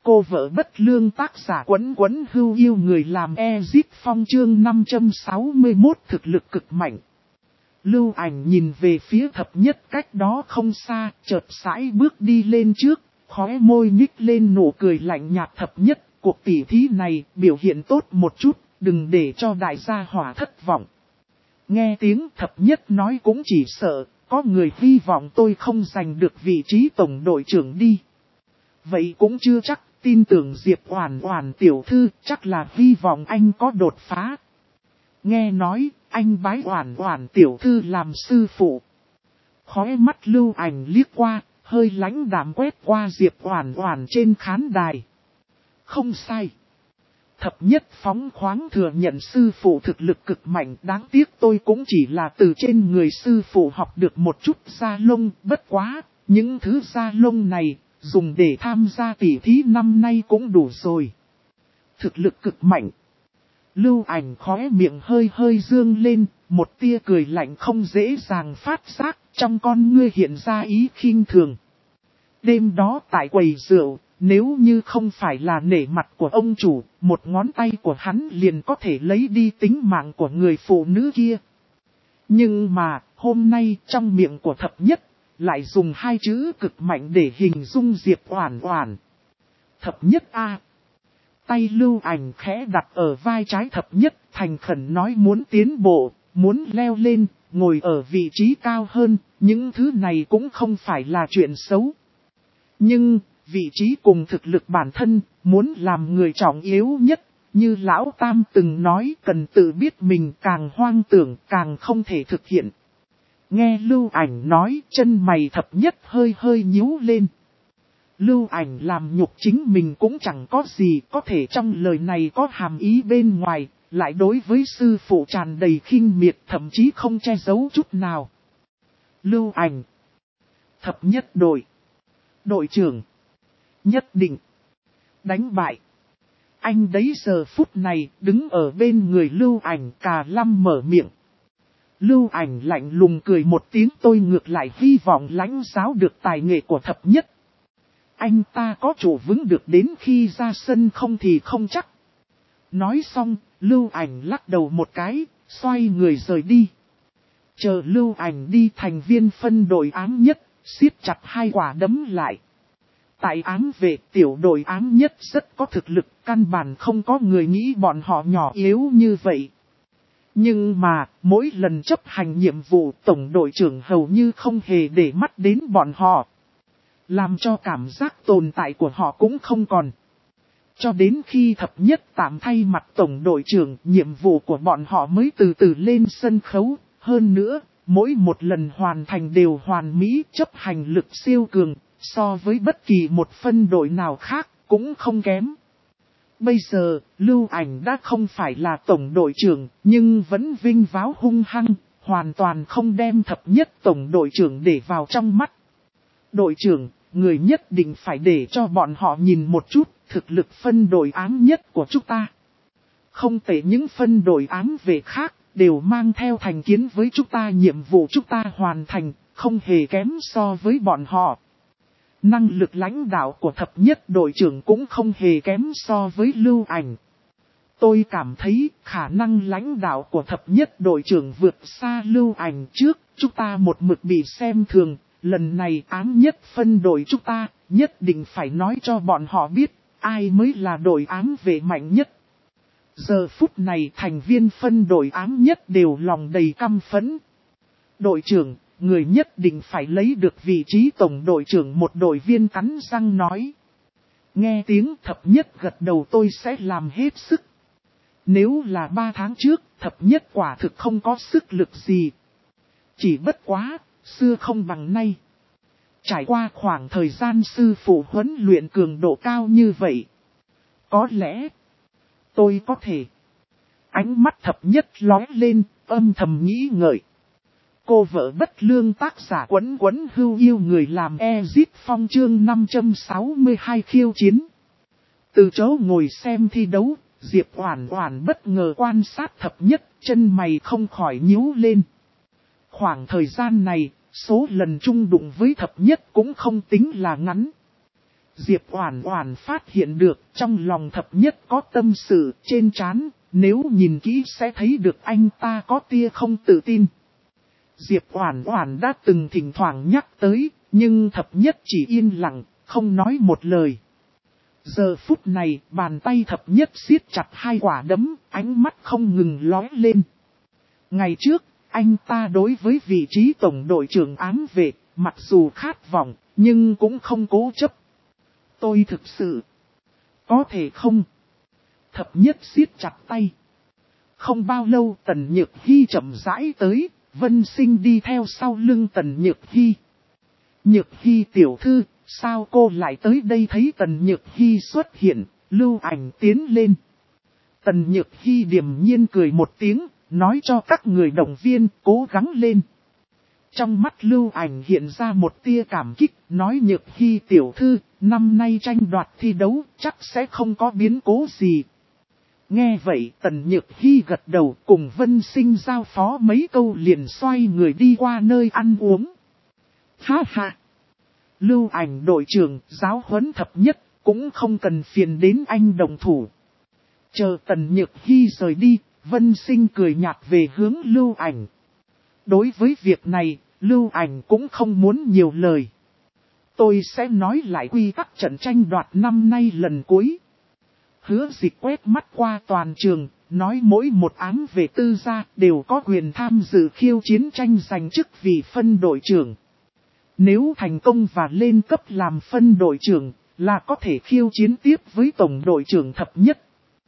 Cô vợ bất lương tác giả Quấn Quấn Hưu yêu người làm Ezip Phong chương 561 thực lực cực mạnh. Lưu Ảnh nhìn về phía thập nhất cách đó không xa, chợt sải bước đi lên trước, khóe môi nhích lên nụ cười lạnh nhạt. Thập nhất, cuộc tỉ thí này biểu hiện tốt một chút, đừng để cho đại gia hỏa thất vọng. Nghe tiếng thập nhất nói cũng chỉ sợ, có người hy vọng tôi không giành được vị trí tổng đội trưởng đi. Vậy cũng chưa chắc, tin tưởng Diệp Oản Oản tiểu thư chắc là hy vọng anh có đột phá. Nghe nói, anh bái Oản Oản tiểu thư làm sư phụ. Khóe mắt Lưu Ảnh liếc qua, hơi lãnh đạm quét qua Diệp Oản Oản trên khán đài. Không sai. Thập nhất phóng khoáng thừa nhận sư phụ thực lực cực mạnh, đáng tiếc tôi cũng chỉ là từ trên người sư phụ học được một chút da lông, bất quá, những thứ da lông này, dùng để tham gia tỉ thí năm nay cũng đủ rồi. Thực lực cực mạnh. Lưu Ảnh khóe miệng hơi hơi dương lên, một tia cười lạnh không dễ dàng phát giác, trong con ngươi hiện ra ý khinh thường. Đêm đó tại quầy rượu, nếu như không phải là nể mặt của ông chủ, một ngón tay của hắn liền có thể lấy đi tính mạng của người phụ nữ kia. Nhưng mà, hôm nay trong miệng của thập nhất, lại dùng hai chữ cực mạnh để hình dung Diệp Oản Oản. Thập nhất a. Tay Lưu Ảnh khẽ đặt ở vai trái thập nhất, thành khẩn nói muốn tiến bộ, muốn leo lên, ngồi ở vị trí cao hơn, những thứ này cũng không phải là chuyện xấu. Nhưng, vị trí cùng thực lực bản thân, muốn làm người trọng yếu nhất, như Lão Tam từng nói cần tự biết mình càng hoang tưởng càng không thể thực hiện. Nghe Lưu Ảnh nói chân mày thập nhất hơi hơi nhíu lên. Lưu Ảnh làm nhục chính mình cũng chẳng có gì, có thể trong lời này có hàm ý bên ngoài, lại đối với sư phụ tràn đầy khinh miệt thậm chí không che giấu chút nào. Lưu Ảnh. Thập nhất đội trưởng. Nhất định. Đánh bại. Anh đấy giờ phút này đứng ở bên người Lưu Ảnh cà lâm mở miệng. Lưu Ảnh lạnh lùng cười một tiếng, tôi ngược lại hy vọng lãnh giáo được tài nghệ của thập nhất. Anh ta có chủ vững được đến khi ra sân không thì không chắc. Nói xong, Lưu Ảnh lắc đầu một cái, xoay người rời đi. Chờ Lưu Ảnh đi, thành viên phân đội ám nhất, siết chặt hai quả đấm lại. Tại ám vệ tiểu đội ám nhất rất có thực lực, căn bản không có người nghĩ bọn họ nhỏ yếu như vậy. Nhưng mà, mỗi lần chấp hành nhiệm vụ tổng đội trưởng hầu như không hề để mắt đến bọn họ. Làm cho cảm giác tồn tại của họ cũng không còn. Cho đến khi thập nhất tạm thay mặt tổng đội trưởng, nhiệm vụ của bọn họ mới từ từ lên sân khấu. Hơn nữa, mỗi một lần hoàn thành đều hoàn mỹ, chấp hành lực siêu cường, so với bất kỳ một phân đội nào khác, cũng không kém. Bây giờ, Lưu Ảnh đã không phải là tổng đội trưởng, nhưng vẫn vinh váo hung hăng, hoàn toàn không đem thập nhất tổng đội trưởng để vào trong mắt. Đội trưởng, người nhất định phải để cho bọn họ nhìn một chút, thực lực phân đội ám nhất của chúng ta. Không thể những phân đội ám vệ khác, đều mang theo thành kiến với chúng ta, nhiệm vụ chúng ta hoàn thành, không hề kém so với bọn họ. Năng lực lãnh đạo của thập nhất đội trưởng cũng không hề kém so với Lưu Ảnh. Tôi cảm thấy khả năng lãnh đạo của thập nhất đội trưởng vượt xa Lưu Ảnh trước, chúng ta một mực bị xem thường, lần này ám nhất phân đội chúng ta, nhất định phải nói cho bọn họ biết, ai mới là đội ám vệ mạnh nhất. Giờ phút này thành viên phân đội ám nhất đều lòng đầy căm phẫn. Đội trưởng, người nhất định phải lấy được vị trí tổng đội trưởng, một đội viên cắn răng nói. Nghe tiếng thập nhất gật đầu, tôi sẽ làm hết sức. Nếu là 3 tháng trước, thập nhất quả thực không có sức lực gì. Chỉ bất quá, xưa không bằng nay. Trải qua khoảng thời gian sư phụ huấn luyện cường độ cao như vậy. Có lẽ, tôi có thể. Ánh mắt thập nhất lóe lên, âm thầm nghĩ ngợi. Cô vợ bất lương tác giả Quấn Quấn Hưu yêu người làm Ezip Phong chương 562 khiêu chiến. Từ chỗ ngồi xem thi đấu, Diệp Oản Oản bất ngờ quan sát thập nhất, chân mày không khỏi nhíu lên. Khoảng thời gian này, số lần chung đụng với thập nhất cũng không tính là ngắn. Diệp Oản Oản phát hiện được trong lòng thập nhất có tâm sự trên trán, nếu nhìn kỹ sẽ thấy được anh ta có tia không tự tin. Diệp Oản Oản đã từng thỉnh thoảng nhắc tới, nhưng thập nhất chỉ yên lặng, không nói một lời. Giờ phút này, bàn tay thập nhất siết chặt hai quả đấm, ánh mắt không ngừng lóe lên. Ngày trước, anh ta đối với vị trí tổng đội trưởng ám vệ, mặc dù khát vọng, nhưng cũng không cố chấp. Tôi thực sự, có thể không? Thập nhất siết chặt tay. Không bao lâu Tần Nhược Hy chậm rãi tới, Vân Sinh đi theo sau lưng Tần Nhược Hy. Nhược Hy tiểu thư, sao cô lại tới đây? Thấy Tần Nhược Hy xuất hiện, Lưu Ảnh tiến lên. Tần Nhược Hy điềm nhiên cười một tiếng, nói cho các người động viên cố gắng lên. Trong mắt Lưu Ảnh hiện ra một tia cảm kích, nói Nhược Hy tiểu thư, năm nay tranh đoạt thi đấu chắc sẽ không có biến cố gì. Nghe vậy Tần Nhược Hy gật đầu, cùng Vân Sinh giao phó mấy câu liền xoay người đi qua nơi ăn uống. Ha ha! Lưu Ảnh đội trưởng, giáo huấn thập nhất, cũng không cần phiền đến anh đồng thủ. Chờ Tần Nhược Hy rời đi, Vân Sinh cười nhạt về hướng Lưu Ảnh. Đối với việc này, Lưu Ảnh cũng không muốn nhiều lời. Tôi sẽ nói lại quy tắc trận tranh đoạt năm nay lần cuối. Hứa Dịch quét mắt qua toàn trường, nói mỗi một ám vệ tư gia đều có quyền tham dự khiêu chiến tranh giành chức vị phân đội trưởng. Nếu thành công và lên cấp làm phân đội trưởng, là có thể khiêu chiến tiếp với tổng đội trưởng thập nhất.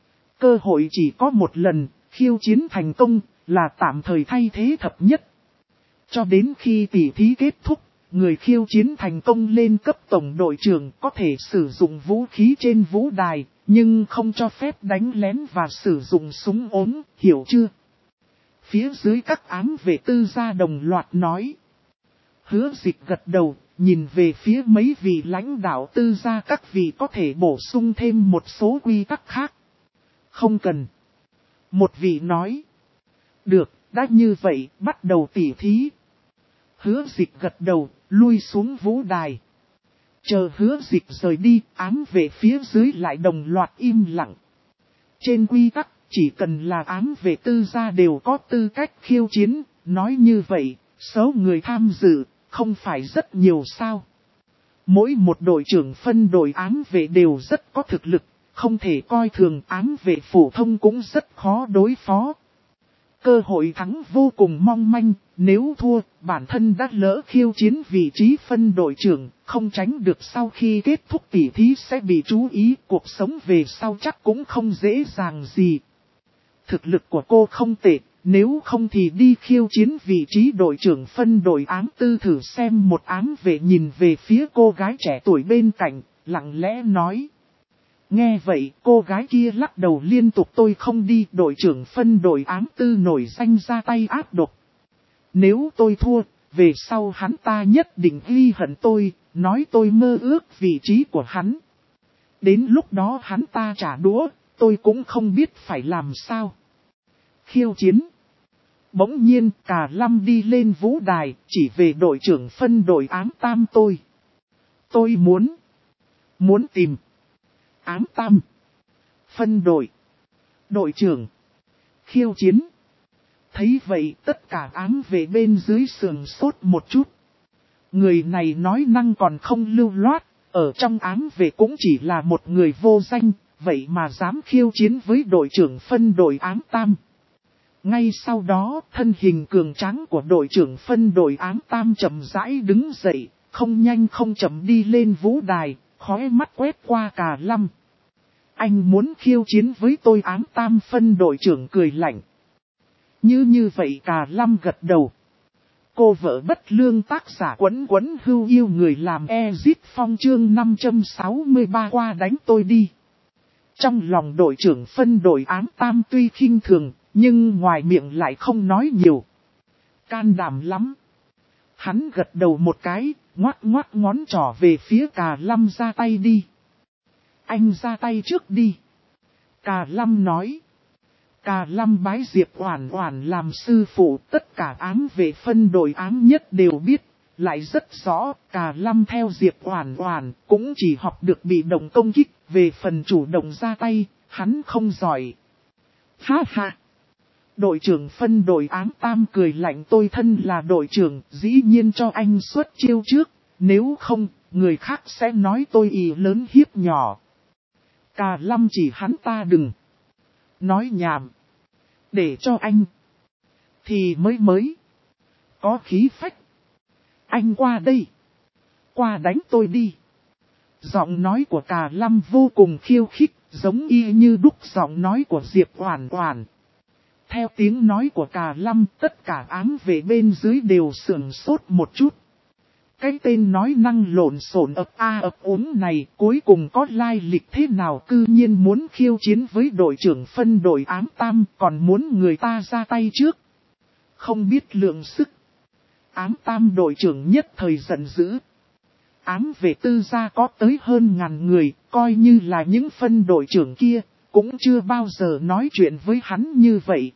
Cơ hội chỉ có một lần, khiêu chiến thành công, là tạm thời thay thế thập nhất. Cho đến khi tỉ thí kết thúc, người khiêu chiến thành công lên cấp tổng đội trưởng có thể sử dụng vũ khí trên vũ đài, nhưng không cho phép đánh lén và sử dụng súng ốm, hiểu chưa? Phía dưới các ám vệ tư gia đồng loạt nói. Hứa Dịch gật đầu, nhìn về phía mấy vị lãnh đạo tư gia, các vị có thể bổ sung thêm một số quy tắc khác. Không cần. Một vị nói. Được, đã như vậy, bắt đầu tỉ thí. Hứa Dịch gật đầu, lui xuống vũ đài. Chờ Hứa Dịch rời đi, ám vệ phía dưới lại đồng loạt im lặng. Trên quy tắc, chỉ cần là ám vệ tư gia đều có tư cách khiêu chiến, nói như vậy, số người tham dự, không phải rất nhiều sao. Mỗi một đội trưởng phân đội ám vệ đều rất có thực lực, không thể coi thường, ám vệ phổ thông cũng rất khó đối phó. Cơ hội thắng vô cùng mong manh, nếu thua, bản thân đã lỡ khiêu chiến vị trí phân đội trưởng, không tránh được sau khi kết thúc tỉ thí sẽ bị chú ý, cuộc sống về sau chắc cũng không dễ dàng gì. Thực lực của cô không tệ, nếu không thì đi khiêu chiến vị trí đội trưởng phân đội ám tư thử xem. Một ám vệ nhìn về phía cô gái trẻ tuổi bên cạnh, lặng lẽ nói. Nghe vậy cô gái kia lắc đầu liên tục, tôi không đi. Đội trưởng phân đội ám tư nổi danh ra tay ác độc. Nếu tôi thua, về sau hắn ta nhất định ghi hận tôi, nói tôi mơ ước vị trí của hắn. Đến lúc đó hắn ta trả đũa, tôi cũng không biết phải làm sao. Khiêu chiến. Bỗng nhiên Cà Lâm đi lên vũ đài, chỉ về đội trưởng phân đội ám tam tôi. Tôi muốn tìm ám tam phân đội đội trưởng khiêu chiến. Thấy vậy tất cả ám vệ bên dưới sườn sốt một chút. Người này nói năng còn không lưu loát, ở trong ám vệ cũng chỉ là một người vô danh, vậy mà dám khiêu chiến với đội trưởng phân đội ám tam. Ngay sau đó, thân hình cường tráng của đội trưởng phân đội ám tam chậm rãi đứng dậy, không nhanh không chậm đi lên vũ đài, khóe mắt quét qua Cà Lâm. Anh muốn khiêu chiến với tôi? Ám tam phân đội trưởng cười lạnh. Như vậy Cà Lâm gật đầu. Cô vợ bất lương tác giả Quấn Quấn Hưu yêu người làm Ezit Phong chương 563 qua đánh tôi đi. Trong lòng đội trưởng phân đội ám tam tuy khinh thường, nhưng ngoài miệng lại không nói nhiều. Can đảm lắm. Hắn gật đầu một cái, ngoắc ngoắc ngón trỏ về phía Cà Lâm, ra tay đi. Anh ra tay trước đi. Cà Lâm nói. Cà Lâm bái Diệp Oản Oản làm sư phụ, tất cả ám vệ phân đội ám nhất đều biết. lại rất rõ, Cà Lâm theo Diệp Oản Oản cũng chỉ học được bị động công kích, về phần chủ động ra tay, hắn không giỏi. Ha ha! Đội trưởng phân đội ám tam cười lạnh, tôi thân là đội trưởng, dĩ nhiên cho anh xuất chiêu trước, nếu không, người khác sẽ nói tôi ỷ lớn hiếp nhỏ. Cà Lâm chỉ hắn ta đừng nói nhảm, để cho anh thì mới có khí phách. Anh qua đây, qua đánh tôi đi. Giọng nói của Cà Lâm vô cùng khiêu khích, giống y như đúc giọng nói của Diệp Oản Oản. Theo tiếng nói của Cà Lâm, tất cả ám vệ bên dưới đều sửng sốt một chút. Cái tên nói năng lộn xộn ấp a ấp úng này cuối cùng có lai lịch thế nào, cư nhiên muốn khiêu chiến với đội trưởng phân đội ám tam, còn muốn người ta ra tay trước. Không biết lượng sức. Ám tam đội trưởng nhất thời giận dữ. Ám vệ tư gia có tới hơn 1000 người, coi như là những phân đội trưởng kia, cũng chưa bao giờ nói chuyện với hắn như vậy.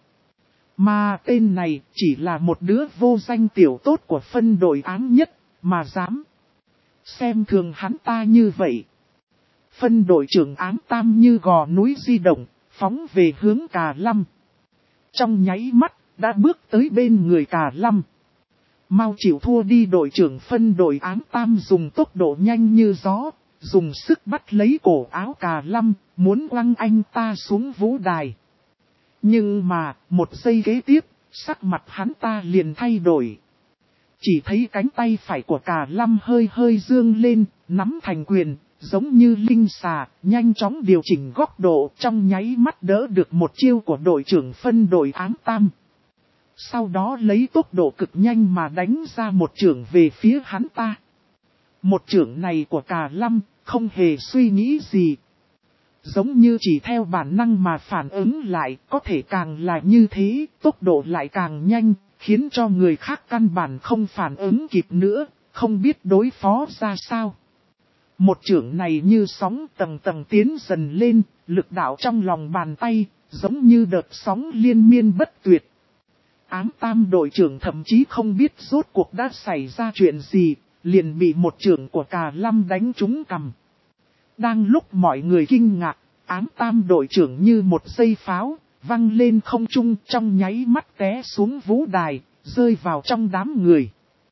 Mà tên này chỉ là một đứa vô danh tiểu tốt của phân đội ám nhất, mà dám xem thường hắn ta như vậy. Phân đội trưởng ám tam như gò núi di động, phóng về hướng Cà Lâm. Trong nháy mắt, đã bước tới bên người Cà Lâm. Mau chịu thua đi. Đội trưởng phân đội ám tam dùng tốc độ nhanh như gió, dùng sức bắt lấy cổ áo Cà Lâm, muốn quăng anh ta xuống vũ đài. Nhưng mà, một giây kế tiếp, sắc mặt hắn ta liền thay đổi. Chỉ thấy cánh tay phải của Cà Lâm hơi hơi dương lên, nắm thành quyền, giống như linh xà, nhanh chóng điều chỉnh góc độ, trong nháy mắt đỡ được một chiêu của đội trưởng phân đội ám tam. Sau đó lấy tốc độ cực nhanh mà đánh ra một chưởng về phía hắn ta. Một chưởng này của Cà Lâm, không hề suy nghĩ gì. Giống như chỉ theo bản năng mà phản ứng lại, có thể càng là như thế, tốc độ lại càng nhanh, khiến cho người khác căn bản không phản ứng kịp nữa, không biết đối phó ra sao. Một chưởng này như sóng tầng tầng tiến dần lên, lực đạo trong lòng bàn tay, giống như đợt sóng liên miên bất tuyệt. Ám tam đội trưởng thậm chí không biết rốt cuộc đã xảy ra chuyện gì, liền bị một chưởng của Cà Lâm đánh trúng cằm. Đang lúc mọi người kinh ngạc, ám tam đội trưởng như một dây pháo, văng lên không trung, trong nháy mắt té xuống vũ đài, rơi vào trong đám người.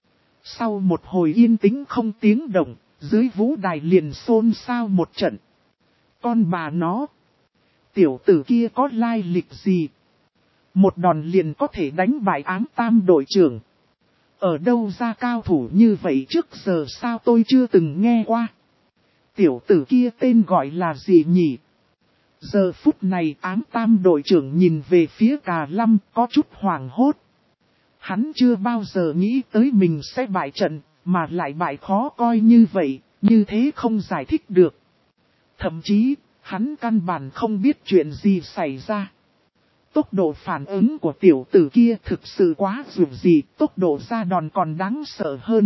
Sau một hồi yên tĩnh không tiếng động, dưới vũ đài liền xôn xao một trận. Con bà nó, tiểu tử kia có lai lịch gì? Một đòn liền có thể đánh bại ám tam đội trưởng. Ở đâu ra cao thủ như vậy, trước giờ sao tôi chưa từng nghe qua? Tiểu tử kia tên gọi là gì nhỉ? Giờ phút này ám tam đội trưởng nhìn về phía Cà Lâm có chút hoảng hốt. Hắn chưa bao giờ nghĩ tới mình sẽ bại trận, mà lại bại khó coi như vậy, như thế không giải thích được. Thậm chí, hắn căn bản không biết chuyện gì xảy ra. Tốc độ phản ứng của tiểu tử kia thực sự quá dù gì, tốc độ ra đòn còn đáng sợ hơn.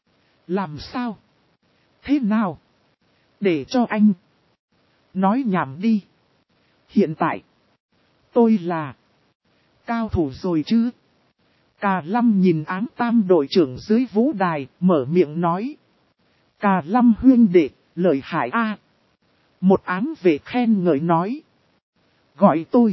Làm sao? Thế nào? Để cho anh nói nhảm đi. Hiện tại, tôi là cao thủ rồi chứ? Cà Lâm nhìn ám tam đội trưởng dưới vũ đài, mở miệng nói. Cà Lâm huynh đệ, lợi hại a. Một ám vệ khen ngợi nói. Gọi tôi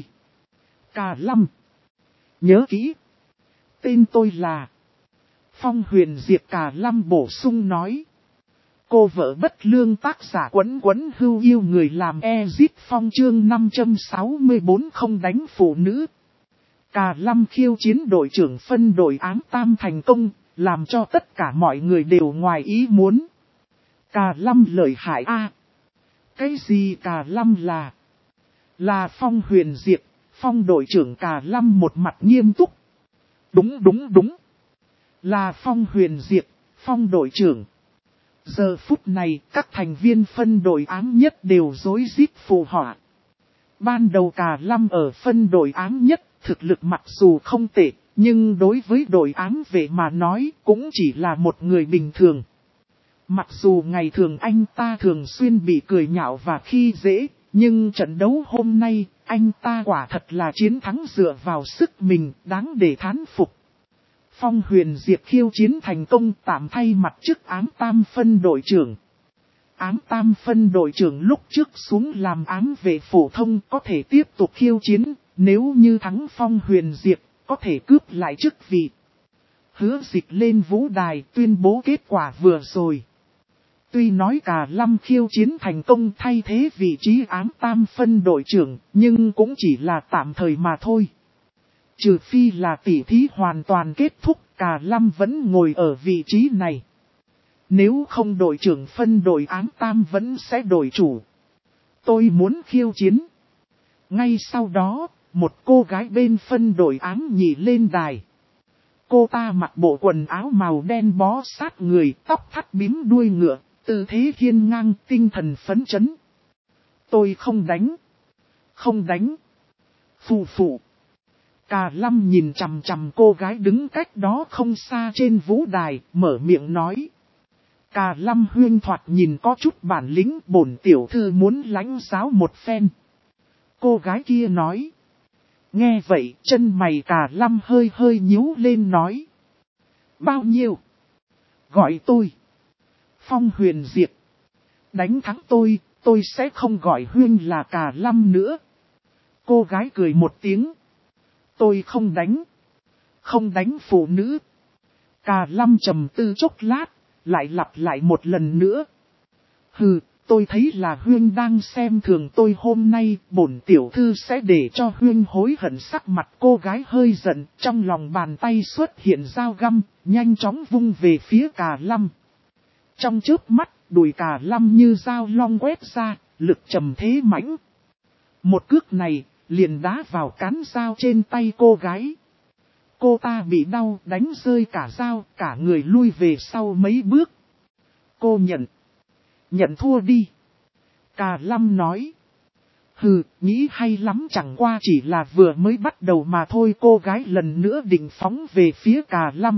Cà Lâm. Nhớ kỹ. Tên tôi là Phong Huyền Diệp. Cà Lâm bổ sung nói. Cô vợ bất lương, tác giả Quấn Quấn Hưu yêu người làm Ezit Phong chương 564 không đánh phụ nữ. Cà Lâm khiêu chiến đội trưởng phân đội ám tam thành công, làm cho tất cả mọi người đều ngoài ý muốn. Cà Lâm lợi hại a. Cái gì Cà Lâm là? Là Phong Huyền Diệp. Phong đội trưởng. Cà Lâm một mặt nghiêm túc. Đúng. Là Phong Huyền Diệp, Phong đội trưởng. Giờ phút này, các thành viên phân đội ám nhất đều rối rít phụ họa. Ban đầu Cà Lâm ở phân đội ám nhất, thực lực mặc dù không tệ, nhưng đối với đội ám vệ mà nói cũng chỉ là một người bình thường. Mặc dù ngày thường anh ta thường xuyên bị cười nhạo và khi dễ, nhưng trận đấu hôm nay, anh ta quả thật là chiến thắng dựa vào sức mình, đáng để thán phục. Phong Huyền Diệp khiêu chiến thành công, tạm thay mặt chức ám tam phân đội trưởng. Ám tam phân đội trưởng lúc trước xuống làm ám vệ phổ thông có thể tiếp tục khiêu chiến, nếu như thắng Phong Huyền Diệp, có thể cướp lại chức vị. Hứa Dịch lên vũ đài tuyên bố kết quả vừa rồi. Tuy nói Cà Lâm khiêu chiến thành công thay thế vị trí ám tam phân đội trưởng, nhưng cũng chỉ là tạm thời mà thôi. Trừ phi là tỉ thí hoàn toàn kết thúc, Cà Lâm vẫn ngồi ở vị trí này. Nếu không đội trưởng phân đội ám tam vẫn sẽ đổi chủ. Tôi muốn khiêu chiến. Ngay sau đó, một cô gái bên phân đội ám nhị lên đài. Cô ta mặc bộ quần áo màu đen bó sát người, tóc thắt bím đuôi ngựa, tư thế hiên ngang, tinh thần phấn chấn. Tôi không đánh. Không đánh. Phù phù. Cà Lâm nhìn chằm chằm cô gái đứng cách đó không xa trên vũ đài, mở miệng nói. Cà Lâm huyên thoạt nhìn có chút bản lĩnh, bổn tiểu thư muốn lãnh giáo một phen. Cô gái kia nói. Nghe vậy, chân mày Cà Lâm hơi hơi nhíu lên nói. Bao nhiêu? Gọi tôi. Phong Huyền Diệp. Đánh thắng tôi sẽ không gọi huyên là Cà Lâm nữa. Cô gái cười một tiếng. Tôi không đánh. Không đánh phụ nữ. Cà Lâm trầm tư chốc lát, lại lặp lại một lần nữa. Hừ, tôi thấy là huyên đang xem thường tôi, hôm nay bổn tiểu thư sẽ để cho huyên hối hận. Sắc mặt cô gái hơi giận, trong lòng bàn tay xuất hiện dao găm, nhanh chóng vung về phía Cà Lâm. Trong chớp mắt, đùi Cà Lâm như dao long quét ra, lực trầm thế mãnh. Một cước này, liền đá vào cán dao trên tay cô gái. Cô ta bị đau, đánh rơi cả dao, cả người lui về sau mấy bước. Cô nhận thua đi. Cà Lâm nói. Hừ, nghĩ hay lắm, chẳng qua chỉ là vừa mới bắt đầu mà thôi. Cô gái lần nữa định phóng về phía Cà Lâm.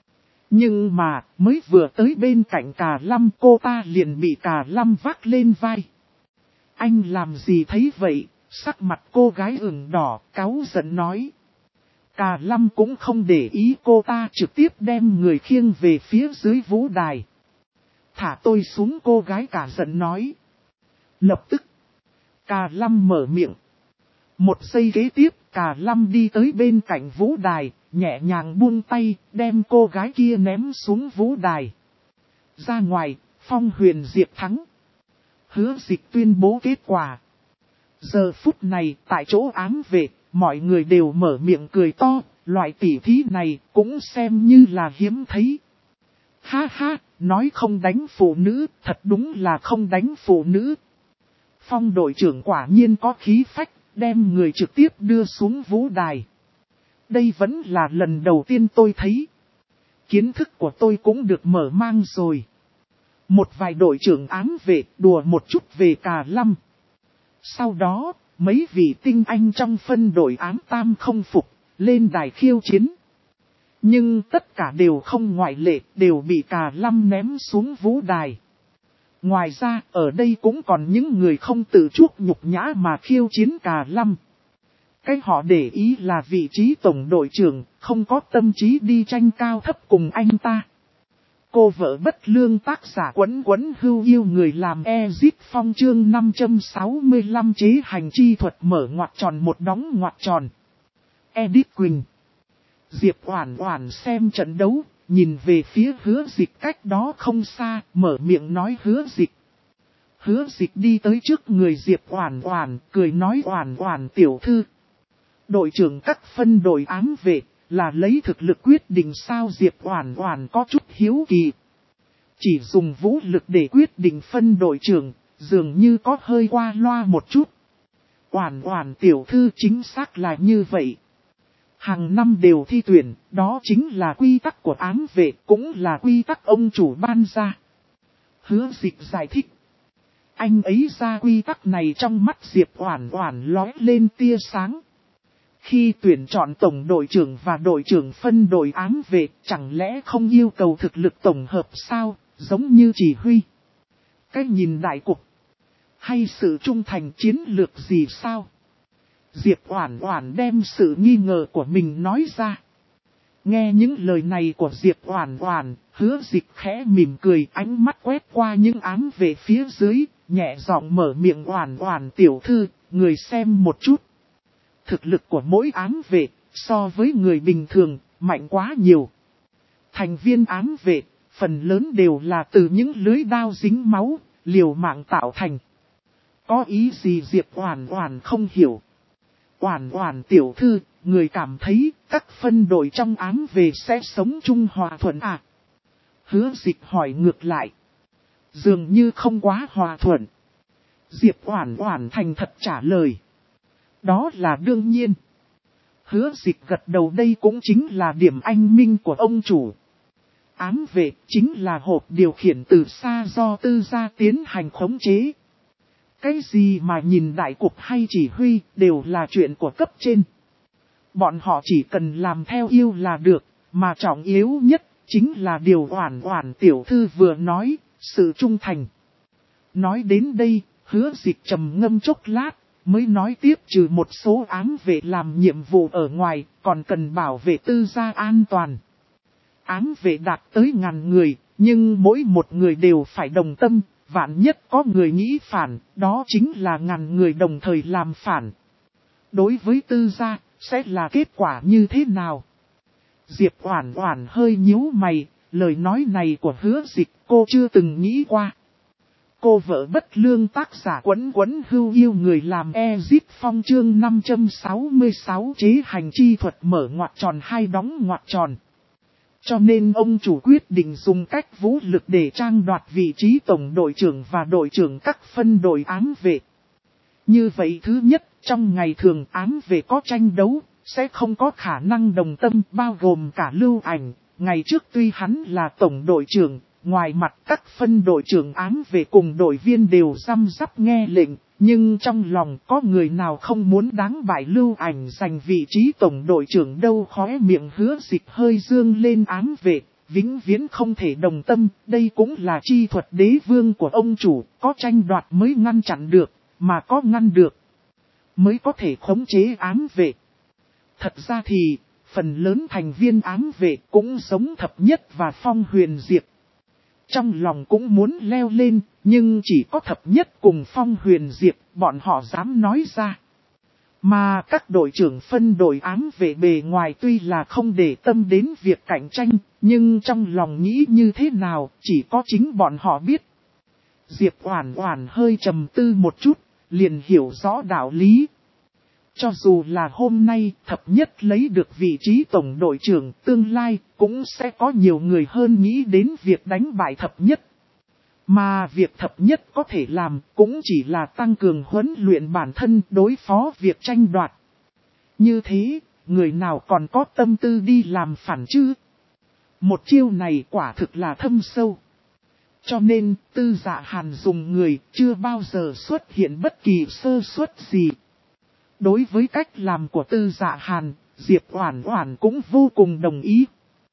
Nhưng mà, mới vừa tới bên cạnh Cà Lâm, cô ta liền bị Cà Lâm vác lên vai. Anh làm gì thấy vậy? Sắc mặt cô gái ửng đỏ, cáu giận nói. Cà Lâm cũng không để ý cô ta, trực tiếp đem người khiêng về phía dưới vũ đài. Thả tôi xuống, cô gái cả giận nói. Lập tức, Cà Lâm mở miệng. Một giây kế tiếp, Cà Lâm đi tới bên cạnh vũ đài, nhẹ nhàng buông tay, đem cô gái kia ném xuống vũ đài. Ra ngoài, Phong Huyền Diệp thắng. Hứa Dịch tuyên bố kết quả. Giờ phút này, tại chỗ ám vệ, mọi người đều mở miệng cười to, loại tỉ thí này cũng xem như là hiếm thấy. Ha ha, nói không đánh phụ nữ, thật đúng là không đánh phụ nữ. Phong đội trưởng quả nhiên có khí phách, đem người trực tiếp đưa xuống vũ đài. Đây vẫn là lần đầu tiên tôi thấy. Kiến thức của tôi cũng được mở mang rồi. Một vài đội trưởng ám vệ đùa một chút về Cà Lâm. Sau đó, mấy vị tinh anh trong phân đội ám tam không phục, lên đài khiêu chiến. Nhưng tất cả đều không ngoại lệ, đều bị Cà Lâm ném xuống vũ đài. Ngoài ra, ở đây cũng còn những người không tự chuốc nhục nhã mà khiêu chiến Cà Lâm. Cái họ để ý là vị trí tổng đội trưởng, không có tâm trí đi tranh cao thấp cùng anh ta. Cô vợ bất lương, tác giả Quấn Quấn Hưu Yêu người làm Ezit Phong chương 565 chế hành chi thuật mở ngoặc tròn một đóng ngoặc tròn. Edit Quỳnh. Diệp Oản Oản xem trận đấu, nhìn về phía Hứa Dịch cách đó không xa, mở miệng nói Hứa Dịch. Hứa Dịch đi tới trước người Diệp Oản Oản, cười nói Oản Oản tiểu thư. Đội trưởng các phân đội ám vệ, là lấy thực lực quyết định sao? Diệp Oản Oản có chút hiếu kỳ. Chỉ dùng vũ lực để quyết định phân đội trưởng, dường như có hơi qua loa một chút. Oản Oản tiểu thư chính xác là như vậy. Hàng năm đều thi tuyển, đó chính là quy tắc của ám vệ, cũng là quy tắc ông chủ ban ra. Hứa Dịch giải thích. Anh ấy ra quy tắc này, trong mắt Diệp Oản Oản lóe lên tia sáng. Khi tuyển chọn tổng đội trưởng và đội trưởng phân đội ám vệ, chẳng lẽ không yêu cầu thực lực tổng hợp sao, giống như chỉ huy? Cái nhìn đại cục, hay sự trung thành chiến lược gì sao? Diệp Oản Oản đem sự nghi ngờ của mình nói ra. Nghe những lời này của Diệp Oản Oản, Hứa Dịch khẽ mỉm cười, ánh mắt quét qua những ám vệ phía dưới, nhẹ giọng mở miệng, Oản Oản tiểu thư, người xem một chút. Thực lực của mỗi ám vệ, so với người bình thường, mạnh quá nhiều. Thành viên ám vệ, phần lớn đều là từ những lưới đao dính máu, liều mạng tạo thành. Có ý gì Diệp Oản Oản không hiểu. Oản Oản tiểu thư, người cảm thấy các phân đội trong ám vệ sẽ sống chung hòa thuận à? Hứa Dịch hỏi ngược lại. Dường như không quá hòa thuận. Diệp Oản Oản thành thật trả lời. Đó là đương nhiên. Hứa Dịch gật đầu, đây cũng chính là điểm anh minh của ông chủ. Ám vệ chính là hộp điều khiển từ xa do tư gia tiến hành khống chế. Cái gì mà nhìn đại cục hay chỉ huy đều là chuyện của cấp trên. Bọn họ chỉ cần làm theo yêu là được, mà trọng yếu nhất chính là điều Oản Oản tiểu thư vừa nói, sự trung thành. Nói đến đây, Hứa Dịch trầm ngâm chốc lát, mới nói tiếp, trừ một số ám vệ làm nhiệm vụ ở ngoài, còn cần bảo vệ tư gia an toàn. Ám vệ đạt tới 1000 người, nhưng mỗi một người đều phải đồng tâm, vạn nhất có người nghĩ phản, đó chính là 1000 người đồng thời làm phản. Đối với tư gia, sẽ là kết quả như thế nào? Diệp Oản Oản hơi nhíu mày, lời nói này của Hứa Dịch cô chưa từng nghĩ qua. Cô vợ bất lương tác giả Quấn Quấn Hưu Yêu người làm Ezip Phong chương 566 chế hành chi thuật mở ngoặc tròn hai đóng ngoặc tròn. Cho nên ông chủ quyết định dùng cách vũ lực để trang đoạt vị trí tổng đội trưởng và đội trưởng các phân đội ám vệ. Như vậy thứ nhất, trong ngày thường ám vệ có tranh đấu, sẽ không có khả năng đồng tâm, bao gồm cả Lưu Ảnh. Ngày trước tuy hắn là tổng đội trưởng, ngoài mặt các phân đội trưởng ám vệ cùng đội viên đều răm rắp nghe lệnh, nhưng trong lòng có người nào không muốn đánh bại Lưu Ảnh giành vị trí tổng đội trưởng đâu. Khóe miệng Hứa Dịch hơi dương lên, ám vệ, vĩnh viễn không thể đồng tâm, đây cũng là chi thuật đế vương của ông chủ, có tranh đoạt mới ngăn chặn được, mà có ngăn được, mới có thể khống chế ám vệ. Thật ra thì, phần lớn thành viên ám vệ cũng giống Thập Nhất và Phong Huyền Diệp. Trong lòng cũng muốn leo lên, nhưng chỉ có Thập Nhất cùng Phong Huyền Diệp, bọn họ dám nói ra. Mà các đội trưởng phân đội ám vệ bề ngoài tuy là không để tâm đến việc cạnh tranh, nhưng trong lòng nghĩ như thế nào, chỉ có chính bọn họ biết. Diệp Oản Oản hơi trầm tư một chút, liền hiểu rõ đạo lý. Cho dù là hôm nay Thập Nhất lấy được vị trí tổng đội trưởng, tương lai cũng sẽ có nhiều người hơn nghĩ đến việc đánh bại Thập Nhất. Mà việc Thập Nhất có thể làm cũng chỉ là tăng cường huấn luyện bản thân, đối phó việc tranh đoạt. Như thế, người nào còn có tâm tư đi làm phản chứ? Một chiêu này quả thực là thâm sâu. Cho nên, Tư Dạ Hàn dùng người chưa bao giờ xuất hiện bất kỳ sơ suất gì. Đối với cách làm của Tư Dạ Hàn, Diệp Oản Oản cũng vô cùng đồng ý.